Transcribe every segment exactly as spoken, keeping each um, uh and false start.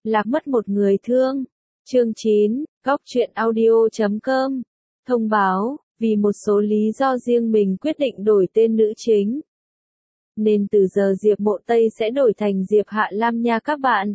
Lạc mất một người thương. Chương chín, góc truyện audio chấm com. Thông báo, vì một số lý do riêng mình quyết định đổi tên nữ chính. Nên từ giờ Diệp Mộ Tây sẽ đổi thành Diệp Hạ Lam nha các bạn.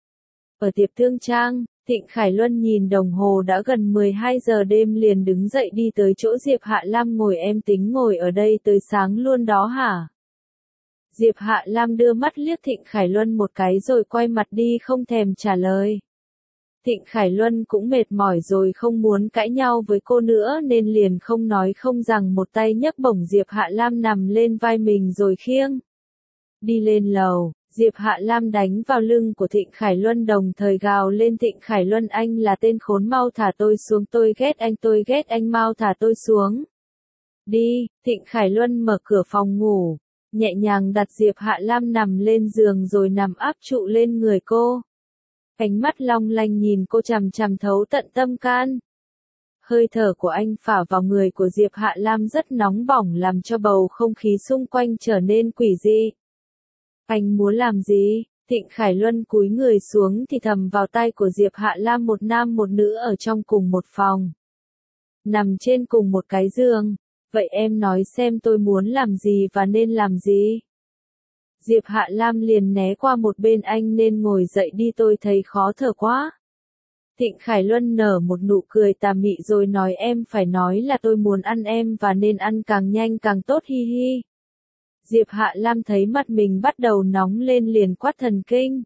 Ở tiệm thương trang, Thịnh Khải Luân nhìn đồng hồ đã gần mười hai giờ đêm liền đứng dậy đi tới chỗ Diệp Hạ Lam ngồi. Em tính ngồi ở đây tới sáng luôn đó hả? Diệp Hạ Lam đưa mắt liếc Thịnh Khải Luân một cái rồi quay mặt đi không thèm trả lời. Thịnh Khải Luân cũng mệt mỏi rồi không muốn cãi nhau với cô nữa nên liền không nói không rằng một tay nhấc bổng Diệp Hạ Lam nằm lên vai mình rồi khiêng. Đi lên lầu, Diệp Hạ Lam đánh vào lưng của Thịnh Khải Luân đồng thời gào lên: Thịnh Khải Luân, anh là tên khốn, mau thả tôi xuống, tôi ghét anh, tôi ghét anh, mau thả tôi xuống. Đi. Thịnh Khải Luân mở cửa phòng ngủ, nhẹ nhàng đặt Diệp Hạ Lam nằm lên giường rồi nằm áp trụ lên người cô. Ánh mắt long lanh nhìn cô chằm chằm thấu tận tâm can. Hơi thở của anh phả vào người của Diệp Hạ Lam rất nóng bỏng làm cho bầu không khí xung quanh trở nên quỷ dị. Anh muốn làm gì? Thịnh Khải Luân cúi người xuống thì thầm vào tai của Diệp Hạ Lam: một nam một nữ ở trong cùng một phòng, nằm trên cùng một cái giường. Vậy em nói xem tôi muốn làm gì và nên làm gì? Diệp Hạ Lam liền né qua một bên: anh nên ngồi dậy đi, tôi thấy khó thở quá. Thịnh Khải Luân nở một nụ cười tà mị rồi nói: em phải nói là tôi muốn ăn em và nên ăn càng nhanh càng tốt, hi hi. Diệp Hạ Lam thấy mặt mình bắt đầu nóng lên liền quát thần kinh.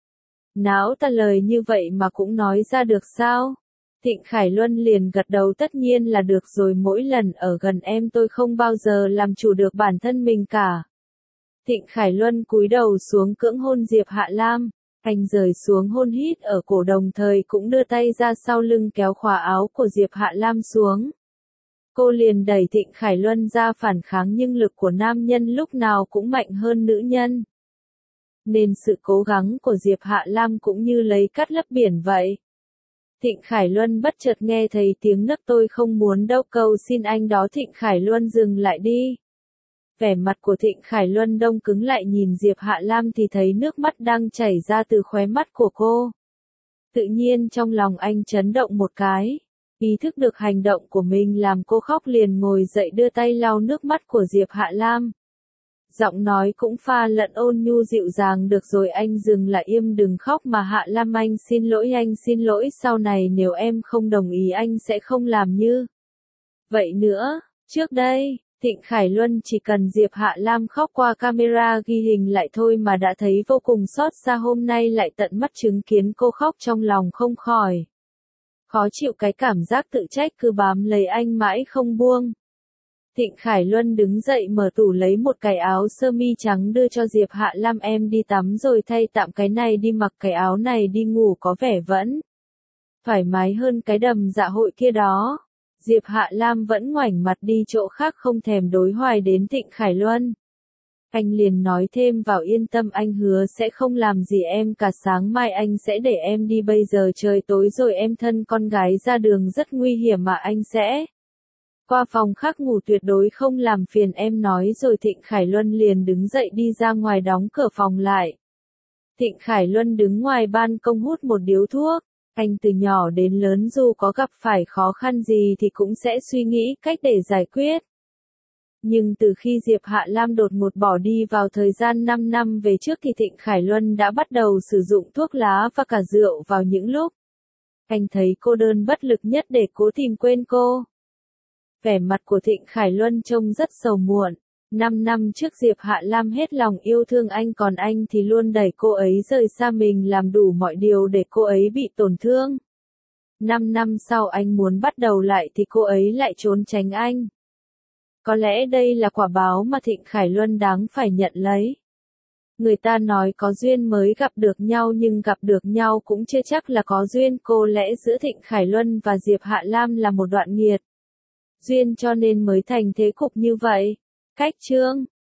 Náo ta lời như vậy mà cũng nói ra được sao? Thịnh Khải Luân liền gật đầu: tất nhiên là được rồi, mỗi lần ở gần em tôi không bao giờ làm chủ được bản thân mình cả. Thịnh Khải Luân cúi đầu xuống cưỡng hôn Diệp Hạ Lam, anh rời xuống hôn hít ở cổ đồng thời cũng đưa tay ra sau lưng kéo khóa áo của Diệp Hạ Lam xuống. Cô liền đẩy Thịnh Khải Luân ra phản kháng nhưng lực của nam nhân lúc nào cũng mạnh hơn nữ nhân. Nên sự cố gắng của Diệp Hạ Lam cũng như lấy cát lấp biển vậy. Thịnh Khải Luân bất chợt nghe thấy tiếng nấc: tôi không muốn đâu, cầu xin anh đó. Thịnh Khải Luân dừng lại đi. Vẻ mặt của Thịnh Khải Luân đông cứng lại, nhìn Diệp Hạ Lam thì thấy nước mắt đang chảy ra từ khóe mắt của cô. Tự nhiên trong lòng anh chấn động một cái. Ý thức được hành động của mình làm cô khóc liền ngồi dậy đưa tay lau nước mắt của Diệp Hạ Lam. Giọng nói cũng pha lẫn ôn nhu dịu dàng: được rồi anh dừng lại, im đừng khóc mà Hạ Lam, anh xin lỗi, anh xin lỗi, sau này nếu em không đồng ý anh sẽ không làm như vậy nữa. Trước đây, Thịnh Khải Luân chỉ cần Diệp Hạ Lam khóc qua camera ghi hình lại thôi mà đã thấy vô cùng xót xa, hôm nay lại tận mắt chứng kiến cô khóc trong lòng không khỏi khó chịu, cái cảm giác tự trách cứ bám lấy anh mãi không buông. Thịnh Khải Luân đứng dậy mở tủ lấy một cái áo sơ mi trắng đưa cho Diệp Hạ Lam: em đi tắm rồi thay tạm cái này đi, mặc cái áo này đi ngủ có vẻ vẫn thoải mái hơn cái đầm dạ hội kia đó. Diệp Hạ Lam vẫn ngoảnh mặt đi chỗ khác không thèm đối hoài đến Thịnh Khải Luân. Anh liền nói thêm vào: yên tâm, anh hứa sẽ không làm gì em cả, sáng mai anh sẽ để em đi, bây giờ trời tối rồi, em thân con gái ra đường rất nguy hiểm mà anh sẽ qua phòng khác ngủ, tuyệt đối không làm phiền em. Nói rồi Thịnh Khải Luân liền đứng dậy đi ra ngoài đóng cửa phòng lại. Thịnh Khải Luân đứng ngoài ban công hút một điếu thuốc. Anh từ nhỏ đến lớn dù có gặp phải khó khăn gì thì cũng sẽ suy nghĩ cách để giải quyết. Nhưng từ khi Diệp Hạ Lam đột ngột bỏ đi vào thời gian năm năm về trước thì Thịnh Khải Luân đã bắt đầu sử dụng thuốc lá và cả rượu vào những lúc anh thấy cô đơn bất lực nhất để cố tìm quên cô. Vẻ mặt của Thịnh Khải Luân trông rất sầu muộn. Năm năm trước Diệp Hạ Lam hết lòng yêu thương anh, còn anh thì luôn đẩy cô ấy rời xa mình, làm đủ mọi điều để cô ấy bị tổn thương. Năm năm sau anh muốn bắt đầu lại thì cô ấy lại trốn tránh anh. Có lẽ đây là quả báo mà Thịnh Khải Luân đáng phải nhận lấy. Người ta nói có duyên mới gặp được nhau nhưng gặp được nhau cũng chưa chắc là có duyên, có lẽ giữa Thịnh Khải Luân và Diệp Hạ Lam là một đoạn nghiệt duyên cho nên mới thành thế cục như vậy. Cách chương